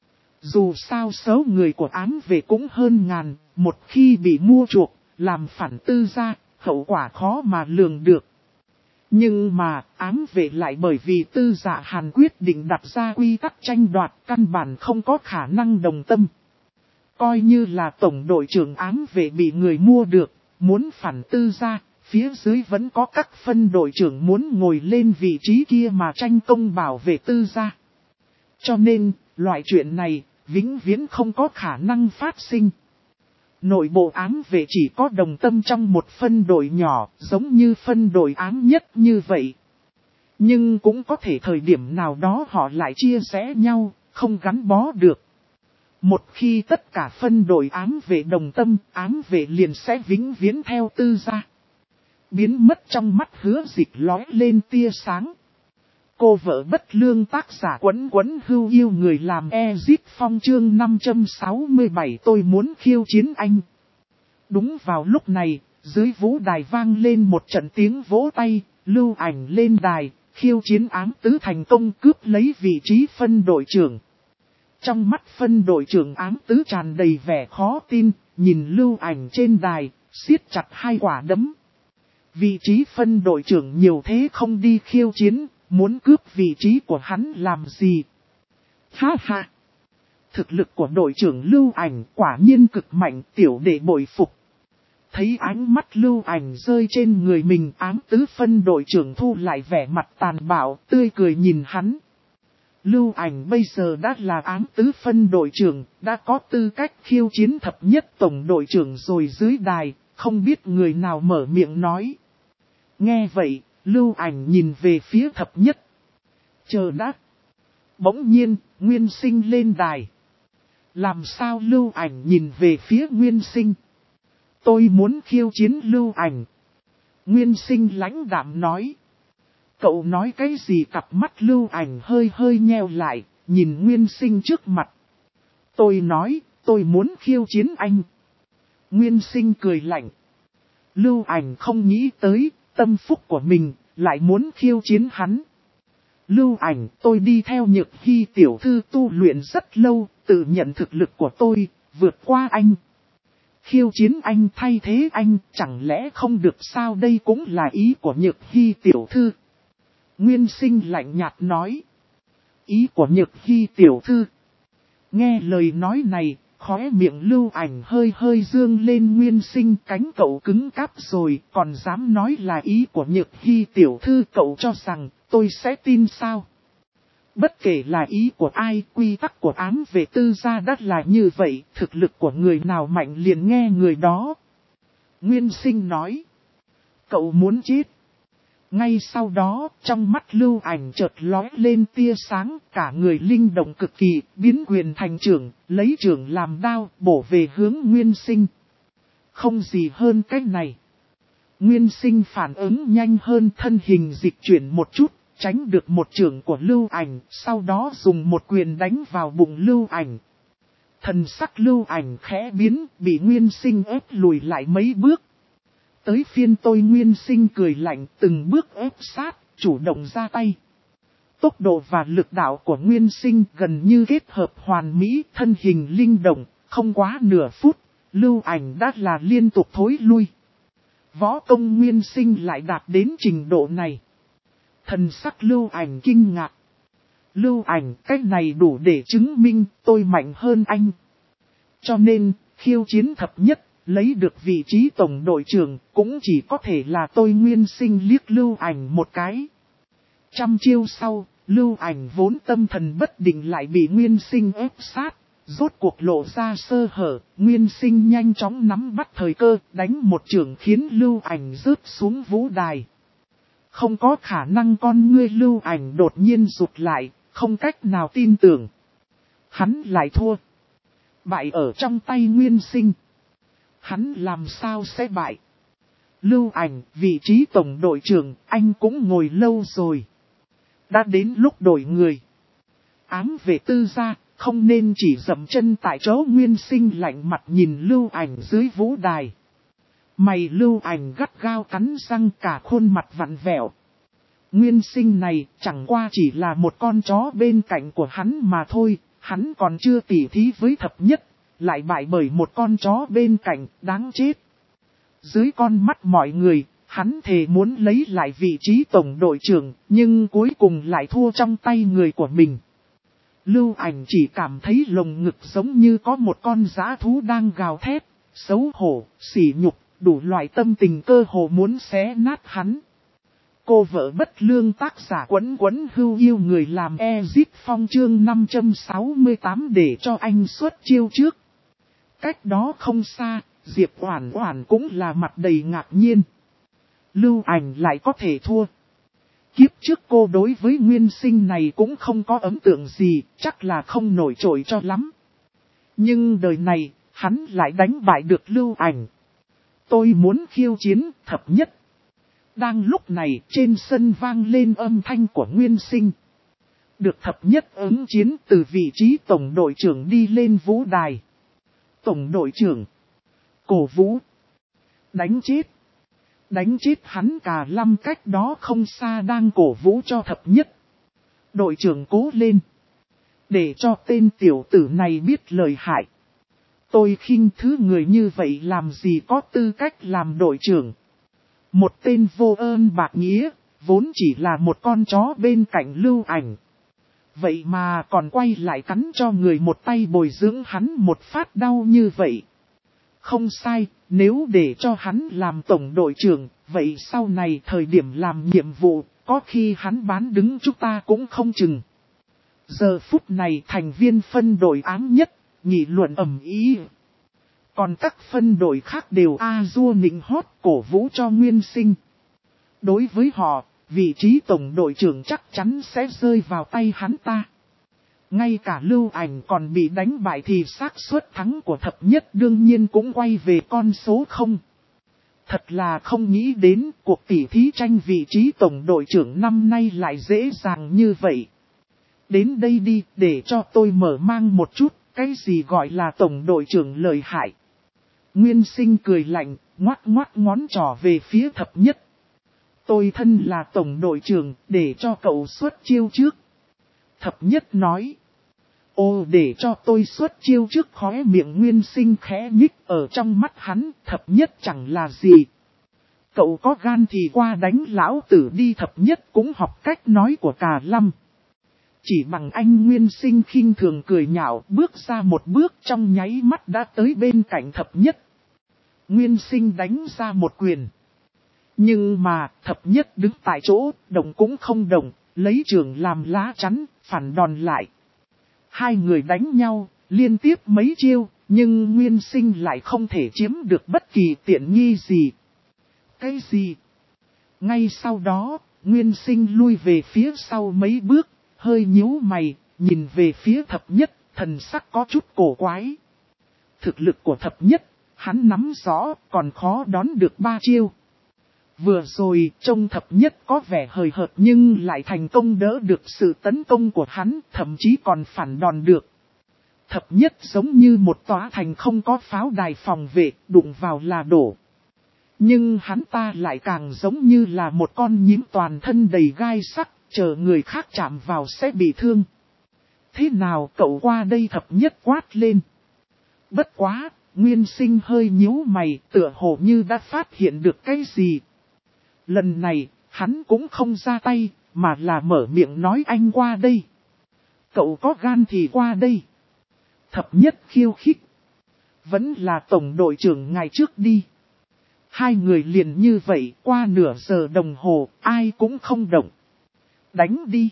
Dù sao số người của ám vệ cũng hơn 1000, một khi bị mua chuộc, làm phản Tư gia, hậu quả khó mà lường được. Nhưng mà, ám vệ lại bởi vì Tư Dạ Hàn quyết định đặt ra quy tắc tranh đoạt, căn bản không có khả năng đồng tâm. Coi như là tổng đội trưởng ám vệ bị người mua được, muốn phản Tư gia, phía dưới vẫn có các phân đội trưởng muốn ngồi lên vị trí kia mà tranh công bảo vệ Tư gia. Cho nên, loại chuyện này, vĩnh viễn không có khả năng phát sinh. Nội bộ ám vệ chỉ có đồng tâm trong một phân đội nhỏ, giống như phân đội ám nhất như vậy. Nhưng cũng có thể thời điểm nào đó họ lại chia rẽ nhau, không gắn bó được. Một khi tất cả phân đội ám vệ đồng tâm, ám vệ liền sẽ vĩnh viễn theo Tư gia. Biến mất trong mắt Hứa Dịch lóe lên tia sáng. Cô vợ bất lương tác giả Quấn Quấn Hưu Yêu người làm Ezip Phong chương 567 tôi muốn khiêu chiến anh. Đúng vào lúc này, dưới vũ đài vang lên một trận tiếng vỗ tay, Lưu Ảnh lên đài, khiêu chiến ám tứ thành công cướp lấy vị trí phân đội trưởng. Trong mắt phân đội trưởng ám tứ tràn đầy vẻ khó tin, nhìn Lưu Ảnh trên đài, siết chặt hai quả đấm. Vị trí phân đội trưởng nhiều thế không đi khiêu chiến, muốn cướp vị trí của hắn làm gì? Ha ha! Thực lực của đội trưởng Lưu Ảnh quả nhiên cực mạnh, tiểu đệ bội phục. Thấy ánh mắt Lưu Ảnh rơi trên người mình, Ám Tứ Phân đội trưởng thu lại vẻ mặt tàn bạo, tươi cười nhìn hắn. Lưu Ảnh bây giờ đã là Ám Tứ Phân đội trưởng, đã có tư cách khiêu chiến thập nhất tổng đội trưởng rồi. Dưới đài, không biết người nào mở miệng nói. Nghe vậy, Lưu Ảnh nhìn về phía thập nhất. Chờ đã. Bỗng nhiên, Nguyên Sinh lên đài. Làm sao? Lưu Ảnh nhìn về phía Nguyên Sinh. Tôi muốn khiêu chiến Lưu Ảnh. Nguyên Sinh lãnh đạm nói. Cậu nói cái gì? Cặp mắt Lưu Ảnh hơi hơi nheo lại, nhìn Nguyên Sinh trước mặt. Tôi nói, tôi muốn khiêu chiến anh. Nguyên Sinh cười lạnh. Lưu Ảnh không nghĩ tới, tâm phúc của mình, lại muốn khiêu chiến hắn. Lưu Ảnh, tôi đi theo Nhược Hy tiểu thư tu luyện rất lâu, tự nhận thực lực của tôi, vượt qua anh. Khiêu chiến anh, thay thế anh, chẳng lẽ không được sao? Đây cũng là ý của Nhược Hy tiểu thư. Nguyên Sinh lạnh nhạt nói. Ý của Nhược Hy tiểu thư. Nghe lời nói này, khóe miệng Lưu Ảnh hơi hơi dương lên. Nguyên Sinh, cánh cậu cứng cáp rồi, còn dám nói là ý của Nhược Hy tiểu thư. Cậu cho rằng tôi sẽ tin sao? Bất kể là ý của ai, quy tắc của Ám Vệ Tư gia đã là như vậy, thực lực của người nào mạnh liền nghe người đó. Nguyên Sinh nói. Cậu muốn chết. Ngay sau đó, trong mắt Lưu Ảnh chợt lóe lên tia sáng, cả người linh động cực kỳ, biến quyền thành chưởng, lấy chưởng làm đao, bổ về hướng Nguyên Sinh. Không gì hơn cách này. Nguyên Sinh phản ứng nhanh hơn, thân hình dịch chuyển một chút, tránh được một chưởng của Lưu Ảnh, sau đó dùng một quyền đánh vào bụng Lưu Ảnh. Thần sắc Lưu Ảnh khẽ biến, bị Nguyên Sinh ép lùi lại mấy bước. Tới phiên tôi. Nguyên Sinh cười lạnh, từng bước ép sát, chủ động ra tay. Tốc độ và lực đạo của Nguyên Sinh gần như kết hợp hoàn mỹ, thân hình linh động, không quá nửa phút, Lưu Ảnh đã là liên tục thối lui. Võ công Nguyên Sinh lại đạt đến trình độ này. Thần sắc Lưu Ảnh kinh ngạc. Lưu Ảnh, cách này đủ để chứng minh tôi mạnh hơn anh. Cho nên, khiêu chiến thập nhất, lấy được vị trí tổng đội trưởng, cũng chỉ có thể là tôi. Nguyên Sinh liếc Lưu Ảnh một cái. Trăm chiêu sau, Lưu Ảnh vốn tâm thần bất định lại bị Nguyên Sinh ép sát, rốt cuộc lộ ra sơ hở. Nguyên Sinh nhanh chóng nắm bắt thời cơ, đánh một chưởng khiến Lưu Ảnh rớt xuống vũ đài. Không có khả năng. Con ngươi Lưu Ảnh đột nhiên rụt lại, không cách nào tin tưởng. Hắn lại thua. Bại ở trong tay Nguyên Sinh. Hắn làm sao sẽ bại? Lưu Ảnh, vị trí tổng đội trưởng, anh cũng ngồi lâu rồi. Đã đến lúc đổi người. Ám Vệ Tư gia, không nên chỉ dậm chân tại chỗ. Nguyên Sinh lạnh mặt nhìn Lưu Ảnh dưới vũ đài. Mày Lưu Ảnh gắt gao cắn răng, cả khuôn mặt vặn vẹo. Nguyên Sinh này chẳng qua chỉ là một con chó bên cạnh của hắn mà thôi, hắn còn chưa tỉ thí với thập nhất, lại bại bởi một con chó bên cạnh, đáng chết. Dưới con mắt mọi người, hắn thề muốn lấy lại vị trí tổng đội trưởng, nhưng cuối cùng lại thua trong tay người của mình. Lưu Ảnh chỉ cảm thấy lồng ngực giống như có một con dã thú đang gào thét, xấu hổ, sỉ nhục, đủ loại tâm tình cơ hồ muốn xé nát hắn. Cô vợ bất lương, tác giả Quấn Quấn Hưu Yêu người làm Ezit Phong chương 568 để cho anh xuất chiêu trước. Cách đó không xa, Diệp Oản Oản cũng là mặt đầy ngạc nhiên. Lưu Ảnh lại có thể thua. Kiếp trước cô đối với Nguyên Sinh này cũng không có ấn tượng gì, chắc là không nổi trội cho lắm. Nhưng đời này, hắn lại đánh bại được Lưu Ảnh. Tôi muốn khiêu chiến thập nhất. Đang lúc này, trên sân vang lên âm thanh của Nguyên Sinh. Được thập nhất ứng chiến, từ vị trí tổng đội trưởng đi lên vũ đài. Tổng đội trưởng. Cổ vũ. Đánh chết. Đánh chết hắn. Cả Lâm cách đó không xa đang cổ vũ cho thập nhất. Đội trưởng cố lên. Để cho tên tiểu tử này biết lời hại. Tôi khinh thứ người như vậy làm gì có tư cách làm đội trưởng. Một tên vô ơn bạc nghĩa, vốn chỉ là một con chó bên cạnh Lưu Ảnh. vậy mà còn quay lại cắn cho người một tay bồi dưỡng hắn một phát đau như vậy. Không sai, nếu để cho hắn làm tổng đội trưởng, vậy sau này thời điểm làm nhiệm vụ, có khi hắn bán đứng chúng ta cũng không chừng. Giờ phút này thành viên phân đội ám nhất, nghị luận ầm ĩ. Còn các phân đội khác đều a-dua nịnh hót cổ vũ cho Nguyên Sinh. Đối với họ, vị trí tổng đội trưởng chắc chắn sẽ rơi vào tay hắn ta. Ngay cả Lưu Ảnh còn bị đánh bại thì xác suất thắng của thập nhất đương nhiên cũng quay về con số 0. Thật là không nghĩ đến cuộc tỉ thí tranh vị trí tổng đội trưởng năm nay lại dễ dàng như vậy. Đến đây đi, để cho tôi mở mang một chút, cái gì gọi là tổng đội trưởng lợi hại. Nguyên Sinh cười lạnh, ngoắc ngoắc ngón trỏ về phía thập nhất. Tôi thân là tổng đội trưởng, để cho cậu xuất chiêu trước. Thập nhất nói. Ô, để cho tôi xuất chiêu trước, khóe miệng Nguyên Sinh khẽ nhích, ở trong mắt hắn, thập nhất chẳng là gì. Cậu có gan thì qua đánh lão tử đi. Thập nhất cũng học cách nói của Cà Lâm. Chỉ bằng anh Nguyên Sinh khinh thường cười nhạo, bước ra một bước trong nháy mắt đã tới bên cạnh thập nhất. Nguyên Sinh đánh ra một quyền. Nhưng mà thập nhất đứng tại chỗ, động cũng không động, lấy trường làm lá chắn, phản đòn lại. Hai người đánh nhau, liên tiếp mấy chiêu, nhưng Nguyên Sinh lại không thể chiếm được bất kỳ tiện nghi gì. Cái gì? Ngay sau đó, Nguyên Sinh lui về phía sau mấy bước, hơi nhíu mày, nhìn về phía thập nhất, thần sắc có chút cổ quái. Thực lực của thập nhất, hắn nắm rõ, còn khó đón được 3 chiêu. Vừa rồi, trông thập nhất có vẻ hời hợt nhưng lại thành công đỡ được sự tấn công của hắn, thậm chí còn phản đòn được. Thập nhất giống như một tòa thành không có pháo đài phòng vệ, đụng vào là đổ. Nhưng hắn ta lại càng giống như là một con nhím toàn thân đầy gai sắc, chờ người khác chạm vào sẽ bị thương. Thế nào cậu qua đây? Thập nhất quát lên. Bất quá, Nguyên Sinh hơi nhíu mày, tựa hồ như đã phát hiện được cái gì. Lần này, hắn cũng không ra tay, mà là mở miệng nói anh qua đây. Cậu có gan thì qua đây. Thập nhất khiêu khích. Vẫn là tổng đội trưởng ngày trước đi. Hai người liền như vậy, qua nửa giờ đồng hồ, ai cũng không động. Đánh đi.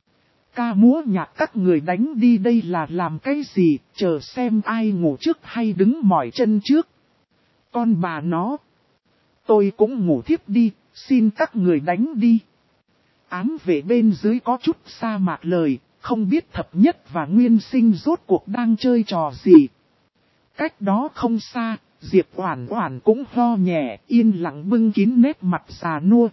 Ca múa nhạc các người đánh đi, đây là làm cái gì, chờ xem ai ngủ trước hay đứng mỏi chân trước. Con bà nó. Tôi cũng ngủ thiếp đi, xin các người đánh đi. Ám vệ bên dưới có chút sa mạc lời, không biết thập nhất và Nguyên Sinh rốt cuộc đang chơi trò gì. Cách đó không xa, Diệp Oản Oản cũng ho nhẹ, yên lặng bưng kín nét mặt già nua.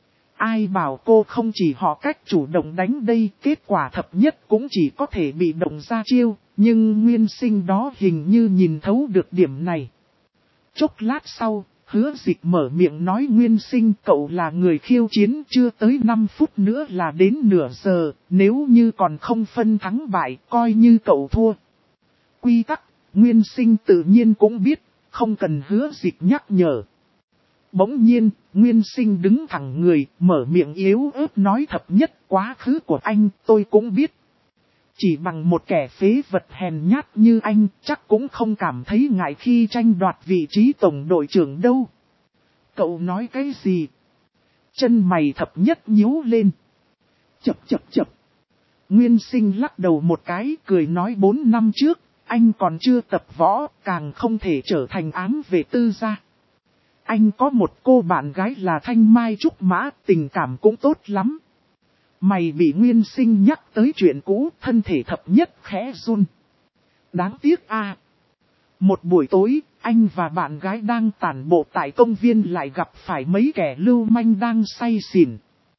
Ai bảo cô không chỉ họ cách chủ động đánh đây, kết quả thập nhất cũng chỉ có thể bị động ra chiêu, nhưng Nguyên Sinh đó hình như nhìn thấu được điểm này. Chốc lát sau, Hứa Dịch mở miệng nói Nguyên Sinh cậu là người khiêu chiến, chưa tới 5 phút nữa là đến nửa giờ, nếu như còn không phân thắng bại, coi như cậu thua. Quy tắc, Nguyên Sinh tự nhiên cũng biết, không cần Hứa Dịch nhắc nhở. Bỗng nhiên, Nguyên Sinh đứng thẳng người, mở miệng yếu ớt nói thập nhất quá khứ của anh tôi cũng biết. Chỉ bằng một kẻ phế vật hèn nhát như anh chắc cũng không cảm thấy ngại khi tranh đoạt vị trí tổng đội trưởng đâu. Cậu nói cái gì? Chân mày thập nhất nhíu lên. Chập chập chập. Nguyên Sinh lắc đầu một cái cười nói 4 năm trước, anh còn chưa tập võ, càng không thể trở thành ám vệ tư gia. Anh có một cô bạn gái là Thanh Mai Trúc Mã, tình cảm cũng tốt lắm. Mày bị Nguyên Sinh nhắc tới chuyện cũ, thân thể thập nhất khẽ run. Đáng tiếc a. Một buổi tối, anh và bạn gái đang tản bộ tại công viên lại gặp phải mấy kẻ lưu manh đang say xỉn.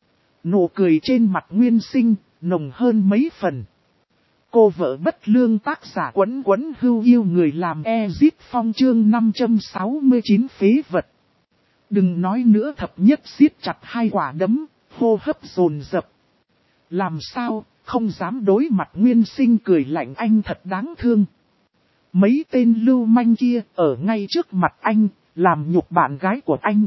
Nụ cười trên mặt Nguyên Sinh, nồng hơn mấy phần. Cô vợ bất lương tác giả Quấn Quấn Hưu yêu người làm Ezit Phong chương 569 phế vật. Đừng nói nữa, thập nhất siết chặt hai quả đấm, hô hấp dồn dập. Làm sao, không dám đối mặt Nguyên Sinh cười lạnh anh thật đáng thương. Mấy tên lưu manh kia ở ngay trước mặt anh, làm nhục bạn gái của anh.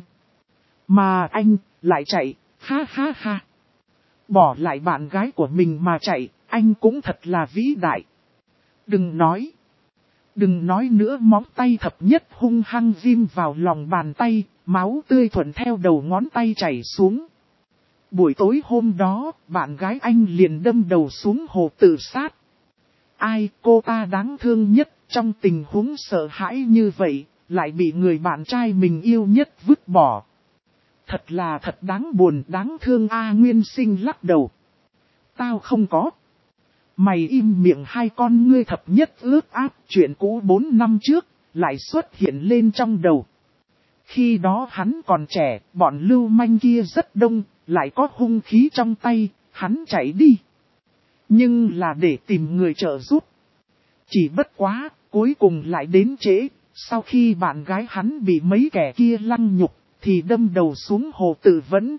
Mà anh, lại chạy, ha ha ha. Bỏ lại bạn gái của mình mà chạy, Anh cũng thật là vĩ đại. Đừng nói nữa, móng tay thập nhất hung hăng ghim vào lòng bàn tay, máu tươi thuận theo đầu ngón tay chảy xuống. Buổi tối hôm đó, bạn gái anh liền đâm đầu xuống hồ tự sát. Ai, cô ta đáng thương nhất, trong tình huống sợ hãi như vậy, lại bị người bạn trai mình yêu nhất vứt bỏ. Thật đáng buồn, đáng thương a. Nguyên Sinh lắc đầu. Tao không có. Mày im miệng, hai con ngươi thập nhất ướt áp, chuyện cũ 4 năm trước, lại xuất hiện lên trong đầu. Khi đó hắn còn trẻ, bọn lưu manh kia rất đông, lại có hung khí trong tay, hắn chạy đi. Nhưng là để tìm người trợ giúp. Chỉ bất quá, cuối cùng lại đến trễ, sau khi bạn gái hắn bị mấy kẻ kia lăng nhục, thì đâm đầu xuống hồ tự vẫn.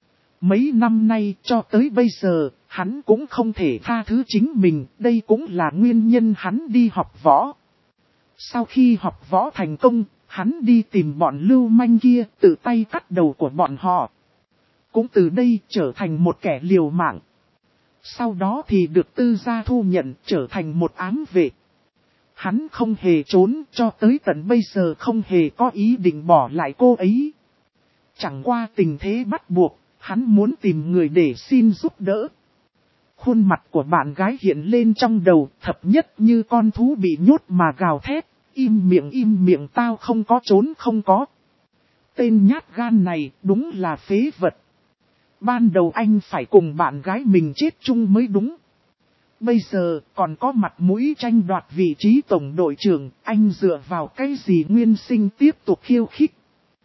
Mấy năm nay cho tới bây giờ, hắn cũng không thể tha thứ chính mình, đây cũng là nguyên nhân hắn đi học võ. Sau khi học võ thành công, hắn đi tìm bọn lưu manh kia, tự tay cắt đầu của bọn họ. Cũng từ đây trở thành một kẻ liều mạng. Sau đó thì được tư gia thu nhận trở thành một ám vệ. Hắn không hề trốn, cho tới tận bây giờ không hề có ý định bỏ lại cô ấy. Chẳng qua tình thế bắt buộc, hắn muốn tìm người để xin giúp đỡ. Khuôn mặt của bạn gái hiện lên trong đầu, thập nhất như con thú bị nhốt mà gào thét. Im miệng, tao không có trốn, không có. Tên nhát gan này đúng là phế vật. Ban đầu anh phải cùng bạn gái mình chết chung mới đúng. Bây giờ còn có mặt mũi tranh đoạt vị trí tổng đội trưởng, anh dựa vào cái gì? Nguyên Sinh tiếp tục khiêu khích.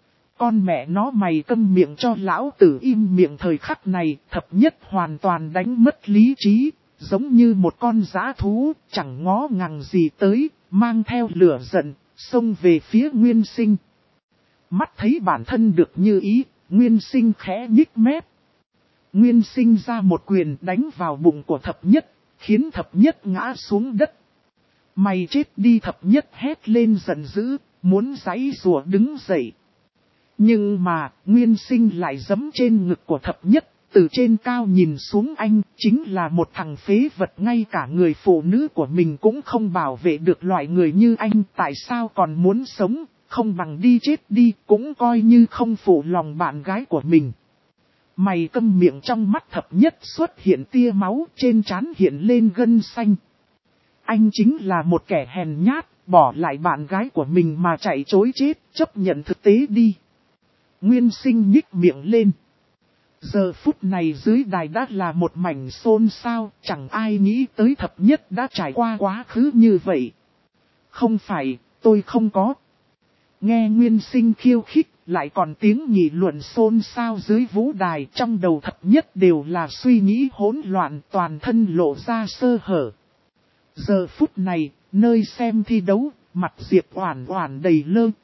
Con mẹ nó, mày câm miệng cho lão tử im miệng. Thời khắc này, thập nhất hoàn toàn đánh mất lý trí, giống như một con dã thú, chẳng ngó ngàng gì tới, mang theo lửa giận, xông về phía Nguyên Sinh. Mắt thấy bản thân được như ý, Nguyên Sinh khẽ nhích mép. Nguyên Sinh ra một quyền đánh vào bụng của thập nhất, khiến thập nhất ngã xuống đất. Mày chết đi! Thập nhất hét lên giận dữ, muốn giãy giụa đứng dậy. Nhưng mà, Nguyên Sinh lại giẫm trên ngực của thập nhất, từ trên cao nhìn xuống anh, chính là một thằng phế vật, ngay cả người phụ nữ của mình cũng không bảo vệ được loại người như anh, tại sao còn muốn sống, không bằng đi chết đi, cũng coi như không phụ lòng bạn gái của mình. Mày câm miệng! Trong mắt thập nhất xuất hiện tia máu, trên trán hiện lên gân xanh. Anh chính là một kẻ hèn nhát, bỏ lại bạn gái của mình mà chạy trối chết, chấp nhận thực tế đi. Nguyên Sinh nhích miệng lên. Giờ phút này dưới đài đã là một mảnh xôn xao, chẳng ai nghĩ tới thập nhất đã trải qua quá khứ như vậy. Không phải, tôi không có. Nghe Nguyên Sinh khiêu khích, lại còn tiếng nghị luận xôn xao dưới vũ đài, trong đầu thập nhất đều là suy nghĩ hỗn loạn, toàn thân lộ ra sơ hở. Giờ phút này, nơi xem thi đấu, mặt Diệp Oản Oản đầy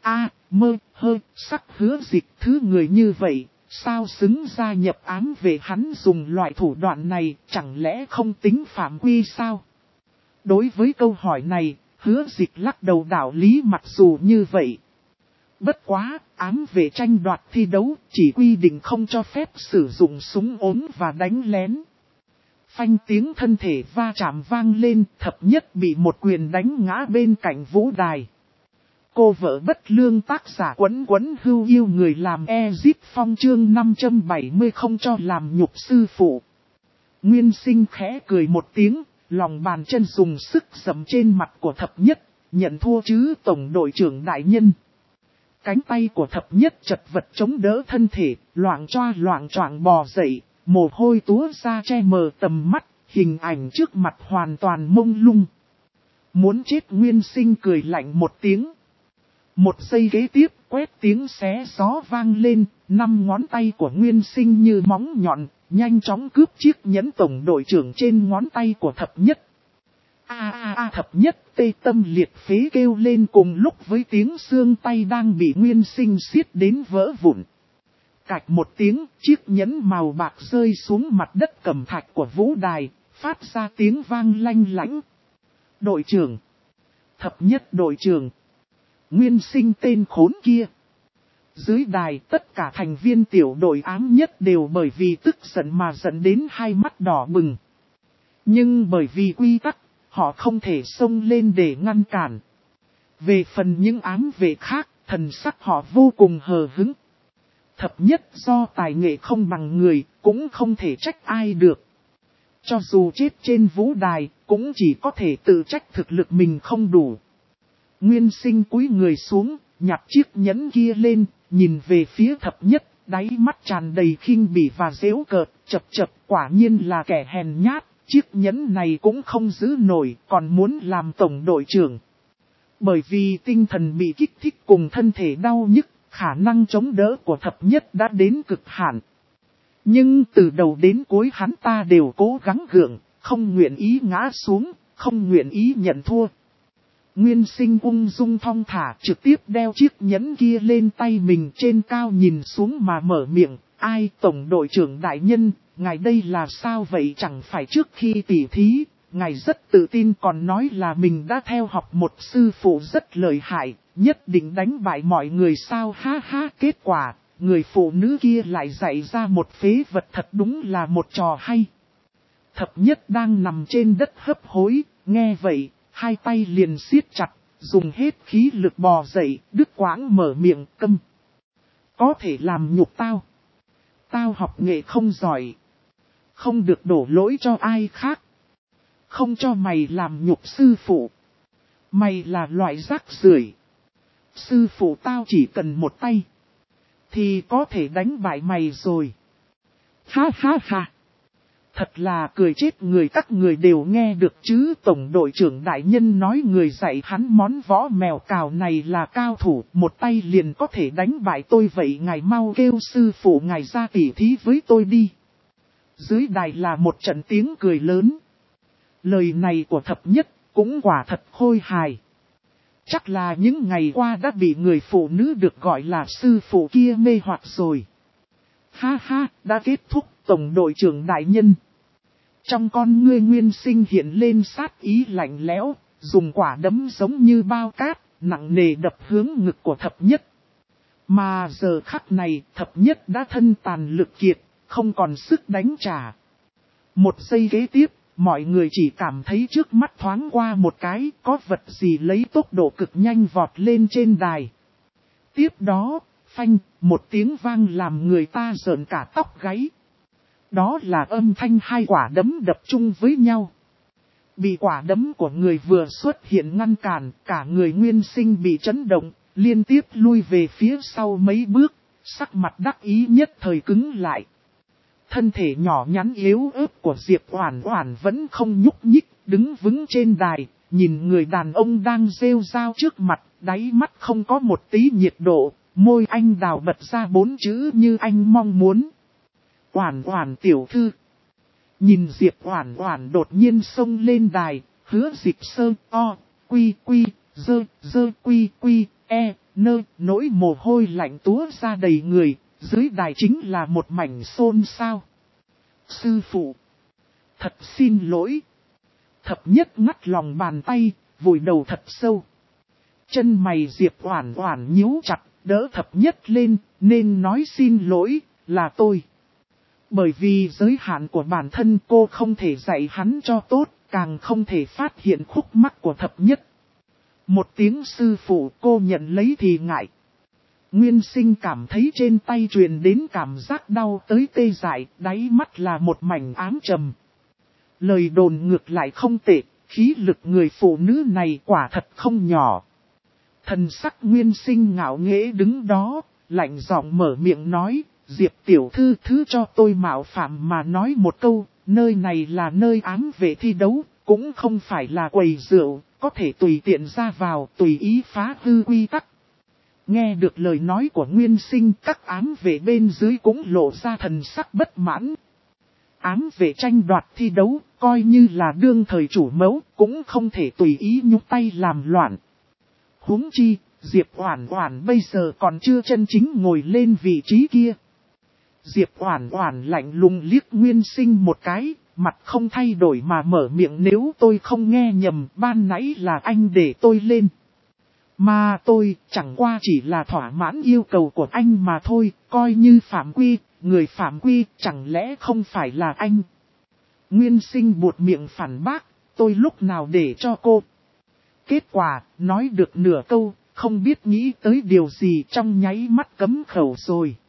mơ sắc. Hứa Dịch thứ người như vậy, sao xứng gia nhập ám vệ? Hắn dùng loại thủ đoạn này, chẳng lẽ không tính phạm quy sao? Đối với câu hỏi này, Hứa Dịch lắc đầu. Đạo lý mặc dù như vậy, bất quá, ám vệ tranh đoạt thi đấu, chỉ quy định không cho phép sử dụng súng ốm và đánh lén. Phanh, tiếng thân thể va chạm vang lên, thập nhất bị một quyền đánh ngã bên cạnh vũ đài. Cô vợ bất lương, tác giả Quấn Quấn Hưu Yêu người làm Ezip Phong, chương 570 không cho làm nhục sư phụ. Nguyên Sinh khẽ cười một tiếng, lòng bàn chân dùng sức giẫm trên mặt của thập nhất, nhận thua chứ tổng đội trưởng đại nhân. Cánh tay của thập nhất chật vật chống đỡ thân thể, loạng choạng bò dậy, mồ hôi túa ra che mờ tầm mắt, hình ảnh trước mặt hoàn toàn mông lung. Muốn chết! Nguyên Sinh cười lạnh một tiếng. Một giây kế tiếp, quét tiếng xé gió vang lên, 5 ngón tay của Nguyên Sinh như móng nhọn, nhanh chóng cướp chiếc nhẫn tổng đội trưởng trên ngón tay của thập nhất. Thập nhất tê tâm liệt phế kêu lên cùng lúc với tiếng xương tay đang bị Nguyên Sinh siết đến vỡ vụn. Cạch một tiếng, chiếc nhẫn màu bạc rơi xuống mặt đất cẩm thạch của vũ đài, phát ra tiếng vang lanh lảnh. Đội trưởng! Thập nhất đội trưởng! Nguyên Sinh tên khốn kia! Dưới đài tất cả thành viên tiểu đội ám nhất đều bởi vì tức giận mà giận đến hai mắt đỏ bừng. Nhưng bởi vì quy tắc, họ không thể xông lên để ngăn cản. Về phần những ám vệ khác, thần sắc họ vô cùng hờ hững. Thập nhất do tài nghệ không bằng người, cũng không thể trách ai được. Cho dù chết trên vũ đài, cũng chỉ có thể tự trách thực lực mình không đủ. Nguyên Sinh cúi người xuống, nhặt chiếc nhẫn kia lên, nhìn về phía thập nhất, đáy mắt tràn đầy khinh bỉ và giễu cợt, chập chập, quả nhiên là kẻ hèn nhát, chiếc nhẫn này cũng không giữ nổi, còn muốn làm tổng đội trưởng. Bởi vì tinh thần bị kích thích cùng thân thể đau nhức, khả năng chống đỡ của thập nhất đã đến cực hạn. Nhưng từ đầu đến cuối hắn ta đều cố gắng gượng, không nguyện ý ngã xuống, không nguyện ý nhận thua. Nguyên Sinh ung dung thong thả trực tiếp đeo chiếc nhẫn kia lên tay mình, trên cao nhìn xuống mà mở miệng, ai tổng đội trưởng đại nhân, ngài đây là sao vậy? Chẳng phải trước khi tỉ thí, ngài rất tự tin còn nói là mình đã theo học một sư phụ rất lợi hại, nhất định đánh bại mọi người sao? Ha ha, kết quả, người phụ nữ kia lại dạy ra một phế vật, thật đúng là một trò hay. Thập nhất đang nằm trên đất hấp hối, nghe vậy, hai tay liền siết chặt, dùng hết khí lực bò dậy, đứt quãng mở miệng, câm. Có thể làm nhục tao. Tao học nghệ không giỏi. Không được đổ lỗi cho ai khác. Không cho mày làm nhục sư phụ. Mày là loại rác rưởi. Sư phụ tao chỉ cần một tay. Thì có thể đánh bại mày rồi. Ha ha ha. Thật là cười chết người, các người đều nghe được chứ. Tổng đội trưởng đại nhân nói người dạy hắn món võ mèo cào này là cao thủ, một tay liền có thể đánh bại tôi, vậy ngài mau kêu sư phụ ngài ra tỉ thí với tôi đi. Dưới đài là một trận tiếng cười lớn. Lời này của thập nhất cũng quả thật khôi hài. Chắc là những ngày qua đã bị người phụ nữ được gọi là sư phụ kia mê hoặc rồi. Ha ha, đã kết thúc. Tổng đội trưởng đại nhân. Trong con ngươi Nguyên Sinh hiện lên sát ý lạnh lẽo, dùng quả đấm giống như bao cát, nặng nề đập hướng ngực của thập nhất. Mà giờ khắc này, thập nhất đã thân tàn lực kiệt, không còn sức đánh trả. Một giây kế tiếp, mọi người chỉ cảm thấy trước mắt thoáng qua một cái, có vật gì lấy tốc độ cực nhanh vọt lên trên đài. Tiếp đó, phanh, một tiếng vang làm người ta rợn cả tóc gáy. Đó là âm thanh hai quả đấm đập chung với nhau. Bị quả đấm của người vừa xuất hiện ngăn cản, cả người Nguyên Sinh bị chấn động, liên tiếp lui về phía sau mấy bước, sắc mặt đắc ý nhất thời cứng lại. Thân thể nhỏ nhắn yếu ớt của Diệp Oản Oản vẫn không nhúc nhích, đứng vững trên đài, nhìn người đàn ông đang rêu rao trước mặt, đáy mắt không có một tí nhiệt độ, môi anh đào bật ra 4 chữ như anh mong muốn. Oản Oản tiểu thư. Nhìn Diệp Oản Oản đột nhiên xông lên đài, Hứa Dịch sơ o, quy quy, dơ quy quy, nỗi mồ hôi lạnh túa ra đầy người, dưới đài chính là một mảnh xôn xao. Sư phụ. Thật xin lỗi. Thập nhất ngắt lòng bàn tay, vùi đầu thật sâu. Chân mày Diệp Oản Oản nhíu chặt, đỡ thập nhất lên, nên nói xin lỗi, là tôi. Bởi vì giới hạn của bản thân cô không thể dạy hắn cho tốt, càng không thể phát hiện khúc mắc của thập nhất. Một tiếng sư phụ cô nhận lấy thì ngại. Nguyên Sinh cảm thấy trên tay truyền đến cảm giác đau tới tê dại, đáy mắt là một mảnh ám trầm. Lời đồn ngược lại không tệ, khí lực người phụ nữ này quả thật không nhỏ. Thần sắc Nguyên Sinh ngạo nghễ đứng đó, lạnh giọng mở miệng nói, Diệp tiểu thư thứ cho tôi mạo phạm mà nói một câu, nơi này là nơi ám vệ thi đấu, cũng không phải là quầy rượu, có thể tùy tiện ra vào, tùy ý phá hư quy tắc. Nghe được lời nói của Nguyên Sinh, các ám vệ bên dưới cũng lộ ra thần sắc bất mãn. Ám vệ tranh đoạt thi đấu, coi như là đương thời chủ mẫu, cũng không thể tùy ý nhúc tay làm loạn. Huống chi, Diệp Oản Oản bây giờ còn chưa chân chính ngồi lên vị trí kia. Diệp Oản Oản lạnh lùng liếc Nguyên Sinh một cái, mặt không thay đổi mà mở miệng, nếu tôi không nghe nhầm, ban nãy là anh để tôi lên. Mà tôi chẳng qua chỉ là thỏa mãn yêu cầu của anh mà thôi, coi như phạm quy, người phạm quy chẳng lẽ không phải là anh. Nguyên Sinh buột miệng phản bác, tôi lúc nào để cho cô. Kết quả, nói được nửa câu, không biết nghĩ tới điều gì trong nháy mắt cấm khẩu rồi.